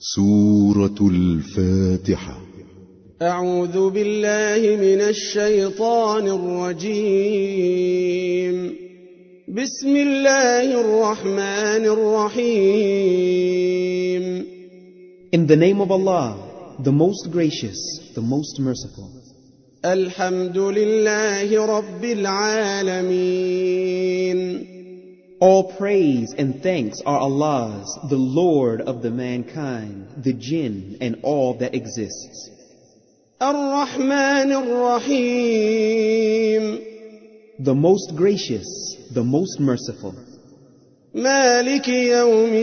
سورة الفاتحة. أعوذ بالله من الشيطان الرجيم. بسم الله الرحمن الرحيم. In the name of Allah, the most gracious, the most merciful. الحمد لله رب العالمين. All praise and thanks are Allah's, the Lord of the mankind, the jinn, and all that exists. الرحمن الرحيم. The most gracious, the most merciful. مالك يوم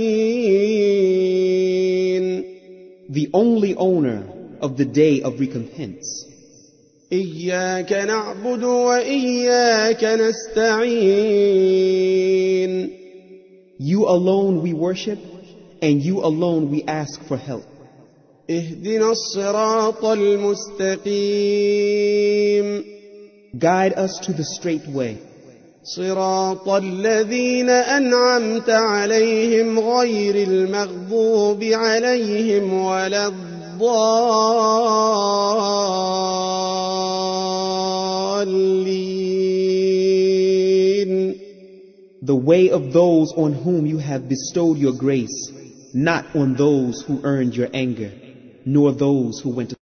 الدين. The only owner of the day of recompense. إياك نعبد وإياك نستعين. You alone we worship, and you alone we ask for help. اهدنا الصراط المستقيم. Guide us to the straight way. صراط الذين أنعمت عليهم غير المغضوب عليهم ولا الضالين. The way of those on whom you have bestowed your grace, not on those who earned your anger, nor those who went